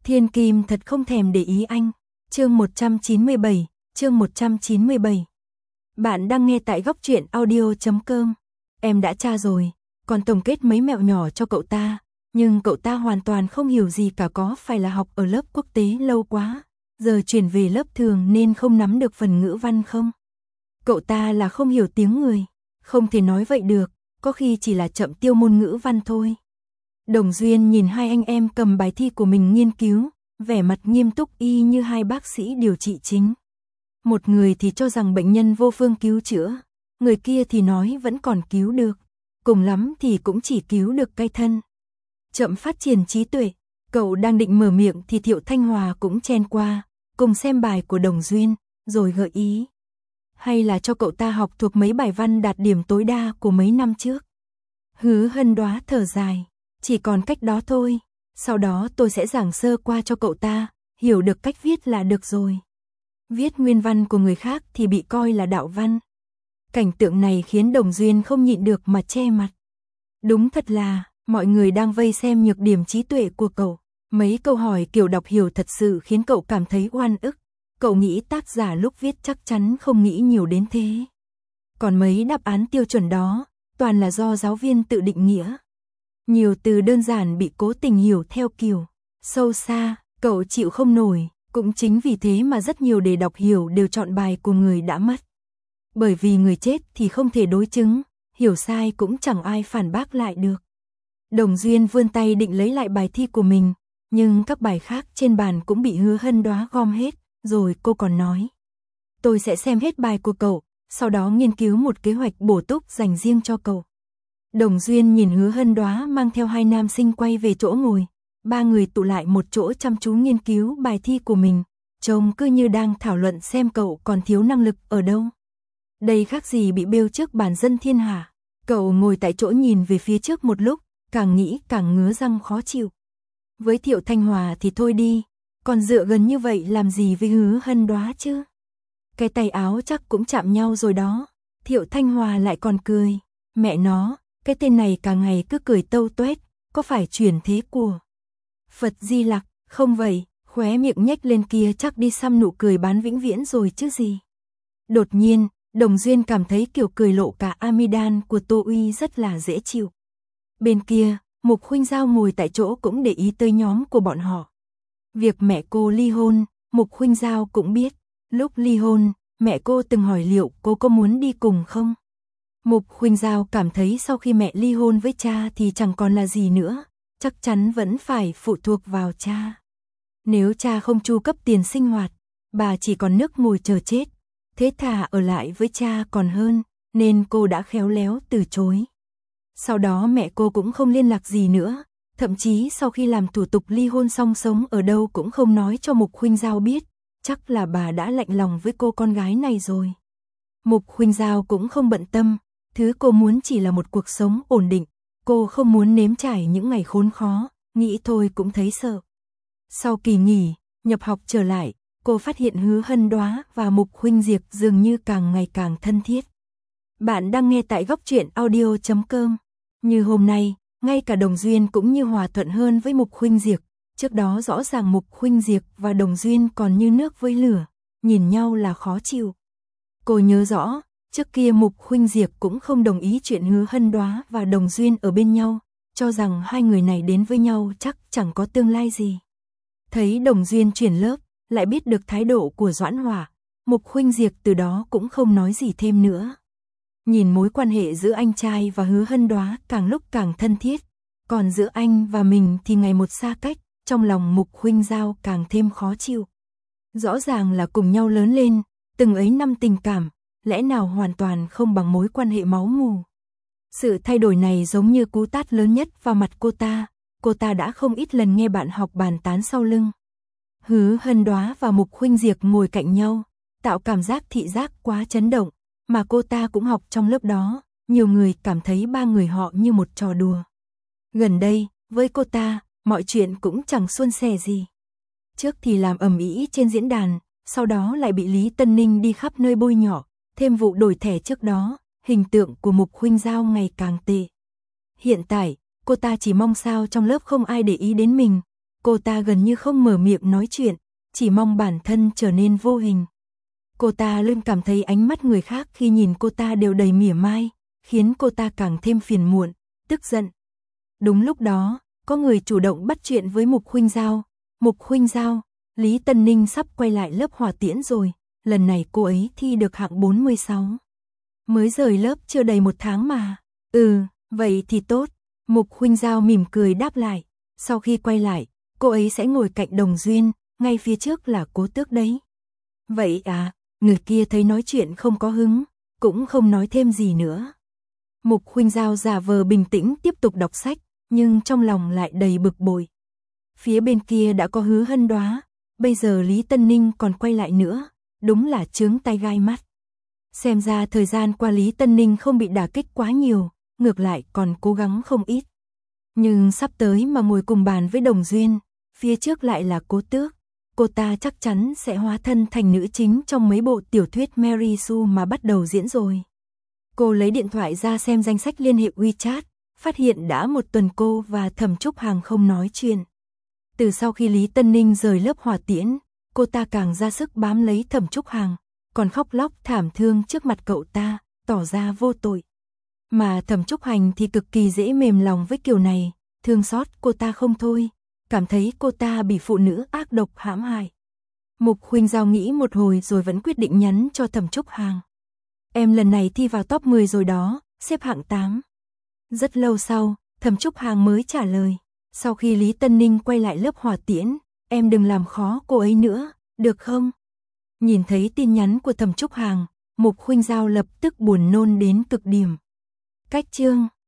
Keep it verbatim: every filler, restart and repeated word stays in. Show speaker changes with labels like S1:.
S1: Thiên Kim thật không thèm để ý anh. Chương một trăm chín mươi bảy, chương một trăm chín mươi bảy. Bạn đang nghe tại góc truyện audio chấm com. Em đã tra rồi, còn tổng kết mấy mẹo nhỏ cho cậu ta, nhưng cậu ta hoàn toàn không hiểu gì cả, có phải là học ở lớp quốc tế lâu quá, giờ chuyển về lớp thường nên không nắm được phần ngữ văn không? Cậu ta là không hiểu tiếng người, không thể nói vậy được, có khi chỉ là chậm tiêu môn ngữ văn thôi. Đồng Duyên nhìn hai anh em cầm bài thi của mình nghiên cứu, vẻ mặt nghiêm túc y như hai bác sĩ điều trị chính. Một người thì cho rằng bệnh nhân vô phương cứu chữa, người kia thì nói vẫn còn cứu được, cùng lắm thì cũng chỉ cứu được cái thân. Chậm phát triển trí tuệ, cậu đang định mở miệng thì Thiệu Thanh Hòa cũng chen qua, cùng xem bài của Đồng Duyên, rồi gợi ý. Hay là cho cậu ta học thuộc mấy bài văn đạt điểm tối đa của mấy năm trước. Hứa Hân Đoá thở dài, chỉ còn cách đó thôi, sau đó tôi sẽ giảng sơ qua cho cậu ta, hiểu được cách viết là được rồi. Viết nguyên văn của người khác thì bị coi là đạo văn. Cảnh tượng này khiến Đồng Duyên không nhịn được mà che mặt. Đúng thật là, mọi người đang vây xem nhược điểm trí tuệ của cậu. Mấy câu hỏi kiểu đọc hiểu thật sự khiến cậu cảm thấy oan ức. Cậu nghĩ tác giả lúc viết chắc chắn không nghĩ nhiều đến thế. Còn mấy đáp án tiêu chuẩn đó, toàn là do giáo viên tự định nghĩa. Nhiều từ đơn giản bị cố tình hiểu theo kiểu sâu xa, cậu chịu không nổi. Cũng chính vì thế mà rất nhiều đề đọc hiểu đều chọn bài của người đã mất. Bởi vì người chết thì không thể đối chứng, hiểu sai cũng chẳng ai phản bác lại được. Đồng Duyên vươn tay định lấy lại bài thi của mình, nhưng các bài khác trên bàn cũng bị Hứa Hân Đoá gom hết, rồi cô còn nói. Tôi sẽ xem hết bài của cậu, sau đó nghiên cứu một kế hoạch bổ túc dành riêng cho cậu. Đồng Duyên nhìn Hứa Hân Đoá mang theo hai nam sinh quay về chỗ ngồi. Ba người tụ lại một chỗ chăm chú nghiên cứu bài thi của mình, trông cứ như đang thảo luận xem cậu còn thiếu năng lực ở đâu. Đây khác gì bị bêu trước bàn dân thiên hạ. Cậu ngồi tại chỗ nhìn về phía trước một lúc, càng nghĩ càng ngứa răng khó chịu. Với Thiệu Thanh Hòa thì thôi đi, còn dựa gần như vậy làm gì với Hứa Hân Đoá chứ? Cái tay áo chắc cũng chạm nhau rồi đó. Thiệu Thanh Hòa lại còn cười. Mẹ nó, cái tên này cả ngày cứ cười tâu tuét, có phải chuyển thế của Phật Di Lặc, không vậy, khóe miệng nhếch lên kia chắc đi xăm nụ cười bán vĩnh viễn rồi chứ gì. Đột nhiên, Đồng Duyên cảm thấy kiểu cười lộ cả amidan của Tô Uy rất là dễ chịu. Bên kia, Mục Khuynh Giao ngồi tại chỗ cũng để ý tới nhóm của bọn họ. Việc mẹ cô ly hôn, Mục Khuynh Giao cũng biết. Lúc ly hôn, mẹ cô từng hỏi liệu cô có muốn đi cùng không? Mục Khuynh Giao cảm thấy sau khi mẹ ly hôn với cha thì chẳng còn là gì nữa. Chắc chắn vẫn phải phụ thuộc vào cha. Nếu cha không chu cấp tiền sinh hoạt, bà chỉ còn nước ngồi chờ chết. Thế thà ở lại với cha còn hơn, nên cô đã khéo léo từ chối. Sau đó mẹ cô cũng không liên lạc gì nữa, thậm chí sau khi làm thủ tục ly hôn xong sống ở đâu cũng không nói cho Mục Khuynh Giao biết, chắc là bà đã lạnh lòng với cô con gái này rồi. Mục Khuynh Giao cũng không bận tâm, thứ cô muốn chỉ là một cuộc sống ổn định. Cô không muốn nếm trải những ngày khốn khó, nghĩ thôi cũng thấy sợ. Sau kỳ nghỉ, nhập học trở lại, cô phát hiện Hứa Hân Đoá và Mục Khuynh Diệp dường như càng ngày càng thân thiết. Bạn đang nghe tại góc truyện audio chấm com. Như hôm nay, ngay cả Đồng Duyên cũng như hòa thuận hơn với Mục Khuynh Diệp. Trước đó rõ ràng Mục Khuynh Diệp và Đồng Duyên còn như nước với lửa, nhìn nhau là khó chịu. Cô nhớ rõ, trước kia Mục Khuynh Diệp cũng không đồng ý chuyện Hứa Hân Đoá và Đồng Duyên ở bên nhau, cho rằng hai người này đến với nhau chắc chẳng có tương lai gì. Thấy Đồng Duyên chuyển lớp, lại biết được thái độ của Doãn Hòa, Mục Khuynh Diệp từ đó cũng không nói gì thêm nữa. Nhìn mối quan hệ giữa anh trai và Hứa Hân Đoá càng lúc càng thân thiết, còn giữa anh và mình thì ngày một xa cách, trong lòng Mục Khuynh Giao càng thêm khó chịu. Rõ ràng là cùng nhau lớn lên, từng ấy năm tình cảm, lẽ nào hoàn toàn không bằng mối quan hệ máu mủ. Sự thay đổi này giống như cú tát lớn nhất vào mặt cô ta, cô ta đã không ít lần nghe bạn học bàn tán sau lưng. Hứa Hân Đoá và Mục Khuynh Diệp ngồi cạnh nhau, tạo cảm giác thị giác quá chấn động, mà cô ta cũng học trong lớp đó, nhiều người cảm thấy ba người họ như một trò đùa. Gần đây, với cô ta, mọi chuyện cũng chẳng suôn sẻ gì. Trước thì làm ầm ĩ trên diễn đàn, sau đó lại bị Lý Tân Ninh đi khắp nơi bôi nhọ, thêm vụ đổi thẻ trước đó, hình tượng của Mục Khuynh Giao ngày càng tệ. Hiện tại, cô ta chỉ mong sao trong lớp không ai để ý đến mình, Cô ta gần như không mở miệng nói chuyện, chỉ mong bản thân trở nên vô hình. Cô ta luôn cảm thấy ánh mắt người khác khi nhìn cô ta đều đầy mỉa mai, khiến cô ta càng thêm phiền muộn, tức giận. Đúng lúc đó, có người chủ động bắt chuyện với Mục Khuynh Giao. Mục Khuynh Giao, Lý Tân Ninh sắp quay lại lớp hỏa tiễn rồi, lần này cô ấy thi được hạng bốn mươi sáu. Mới rời lớp chưa đầy một tháng mà. Ừ, vậy thì tốt. Mục Khuynh Giao mỉm cười đáp lại. Sau khi quay lại, cô ấy sẽ ngồi cạnh Đồng Duyên, ngay phía trước là Cố Tước đấy. Vậy à, người kia thấy nói chuyện không có hứng, cũng không nói thêm gì nữa. Mục Khuynh Giao giả vờ bình tĩnh tiếp tục đọc sách, nhưng trong lòng lại đầy bực bội. Phía bên kia đã có Hứa Hân Đoá, bây giờ Lý Tân Ninh còn quay lại nữa, đúng là chướng tai gai mắt. Xem ra thời gian qua Lý Tân Ninh không bị đả kích quá nhiều, ngược lại còn cố gắng không ít. Nhưng sắp tới mà ngồi cùng bàn với Đồng Duyên, phía trước lại là Cố Tước, cô ta chắc chắn sẽ hóa thân thành nữ chính trong mấy bộ tiểu thuyết Mary Sue mà bắt đầu diễn rồi. Cô lấy điện thoại ra xem danh sách liên hệ WeChat, phát hiện đã một tuần cô và Thẩm Trúc Hàng không nói chuyện. Từ sau khi Lý Tân Ninh rời lớp hỏa tiễn, cô ta càng ra sức bám lấy Thẩm Trúc Hàng, còn khóc lóc thảm thương trước mặt cậu ta, tỏ ra vô tội. Mà Thẩm Trúc Hành thì cực kỳ dễ mềm lòng với kiểu này, thương xót cô ta không thôi, cảm thấy cô ta bị phụ nữ ác độc hãm hại. Mục Khuynh Giao nghĩ một hồi rồi vẫn quyết định nhắn cho Thẩm Trúc Hàng. Em lần này thi vào top mười rồi đó, xếp hạng tám. Rất lâu sau, Thẩm Trúc Hàng mới trả lời. Sau khi Lý Tân Ninh quay lại lớp hỏa tiễn, em đừng làm khó cô ấy nữa, được không? Nhìn thấy tin nhắn của Thẩm Trúc Hàng, Mục Khuynh Giao lập tức buồn nôn đến cực điểm. Cách chương